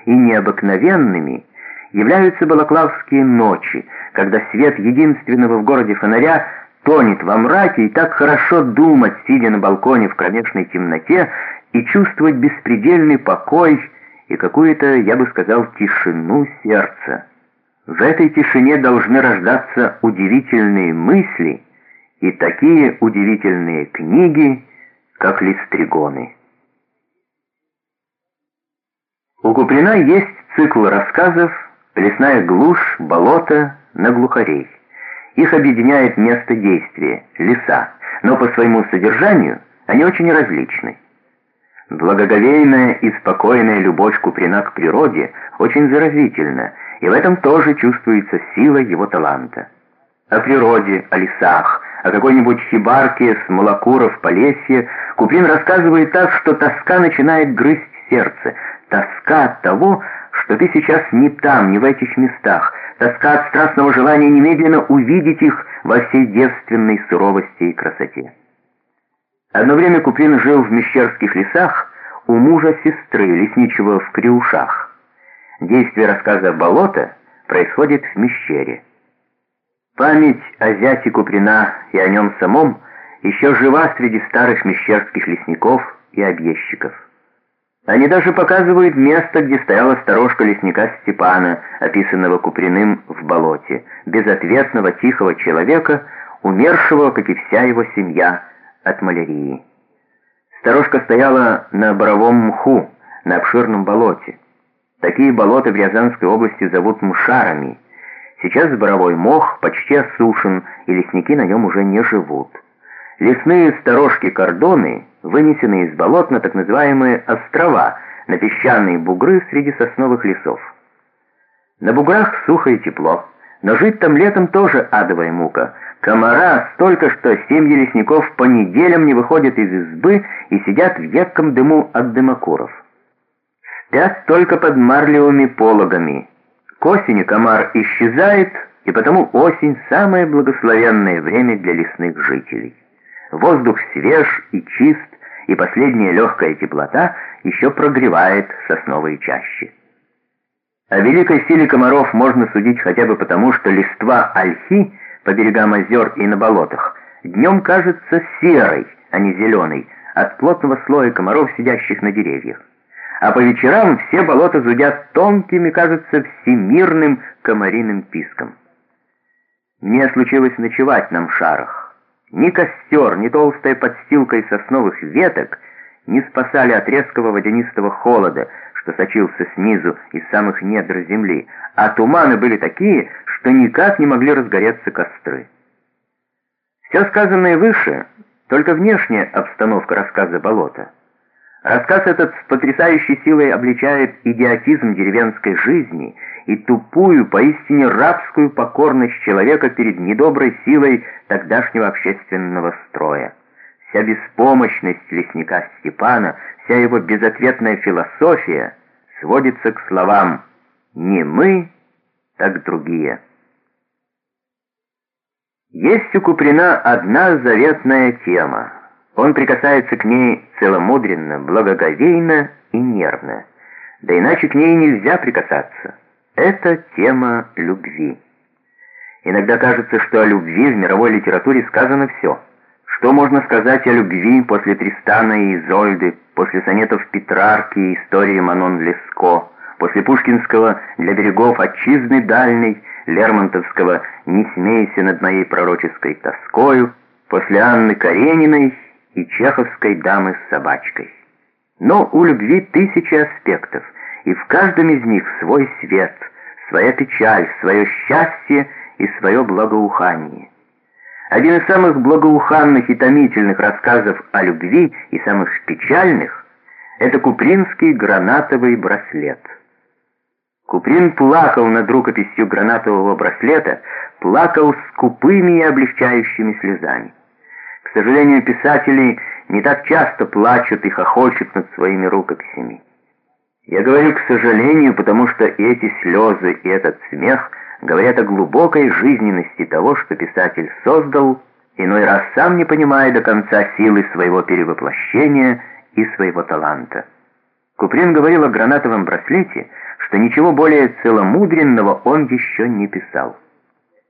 и необыкновенными являются балаклавские ночи, когда свет единственного в городе фонаря тонет во мраке, и так хорошо думать, сидя на балконе в кромешной темноте, и чувствовать беспредельный покой и какую-то, я бы сказал, тишину сердца. В этой тишине должны рождаться удивительные мысли и такие удивительные книги, как «Листригоны». У Куприна есть цикл рассказов «Лесная глушь», «Болото», «На глухарей». Их объединяет место действия — леса, но по своему содержанию они очень различны. Благоговейная и спокойная любовь Куприна к природе очень заразительна, и в этом тоже чувствуется сила его таланта. О природе, о лесах, о какой-нибудь хибарке с молокура в Полесье Куприн рассказывает так, что тоска начинает грызть сердце. Тоска от того, что ты сейчас не там, не в этих местах. Тоска от страстного желания немедленно увидеть их во всей девственной суровости и красоте. Одно время Куприн жил в Мещерских лесах у мужа сестры, лесничего в Криушах. Действие рассказа «Болото» происходит в Мещере. Память о зяте Куприна и о нем самом еще жива среди старых мещерских лесников и объездчиков. Они даже показывают место, где стояла сторожка лесника Степана, описанного Куприным в «Болоте», безответного тихого человека, умершего, как и вся его семья, от малярии. Сторожка стояла на боровом мху, на обширном болоте. Такие болота в Рязанской области зовут мшарами. Сейчас боровой мох почти осушен, и лесники на нем уже не живут. Лесные сторожки-кордоны вынесены из болот на так называемые острова, на песчаные бугры среди сосновых лесов. На буграх сухо и тепло, но жить там летом тоже адовая мука. Комара столько, что семьи лесников по неделям не выходят из избы и сидят в едком дыму от дымокуров. Спят только под марлевыми пологами. К осени комар исчезает, и потому осень — самое благословенное время для лесных жителей. Воздух свеж и чист, и последняя легкая теплота еще прогревает сосновые чащи. О великой силе комаров можно судить хотя бы потому, что листва ольхи по берегам озер и на болотах днем кажется серой, а не зеленой, от плотного слоя комаров, сидящих на деревьях. А по вечерам все болота зудят тонким и, кажется, всемирным комариным писком. Мне случилось ночевать на мшарах. Ни костер, ни толстая подстилка из сосновых веток не спасали от резкого водянистого холода, что сочился снизу из самых недр земли, а туманы были такие, что никак не могли разгореться костры. Все сказанное выше — только внешняя обстановка рассказа «Болота». Рассказ этот с потрясающей силой обличает идиотизм деревенской жизни и тупую, поистине рабскую покорность человека перед недоброй силой тогдашнего общественного строя. Вся беспомощность лесника Степана, вся его безответная философия сводится к словам «не мы, так другие». Есть у Куприна одна заветная тема. Он прикасается к ней целомудренно, благоговейно и нервно. Да иначе к ней нельзя прикасаться. Это тема любви. Иногда кажется, что о любви в мировой литературе сказано все. Что можно сказать о любви после Тристана и Изольды, после сонетов Петрарки и истории Манон Леско, после пушкинского «Для берегов отчизны дальней», лермонтовского «Не смейся над моей пророческой тоскою», после Анны Карениной и чеховской «Дамы с собачкой». Но у любви тысячи аспектов, и в каждом из них свой свет, своя печаль, свое счастье и свое благоухание. Один из самых благоуханных и томительных рассказов о любви и самых печальных — это купринский «Гранатовый браслет». Куприн плакал над рукописью «Гранатового браслета», плакал скупыми и облегчающими слезами. К сожалению, писатели не так часто плачут и хохочут над своими рукописями. Я говорю «к сожалению», потому что и эти слезы, и этот смех говорят о глубокой жизненности того, что писатель создал, иной раз сам не понимая до конца силы своего перевоплощения и своего таланта. Куприн говорил о «Гранатовом браслете», что ничего более целомудренного он еще не писал.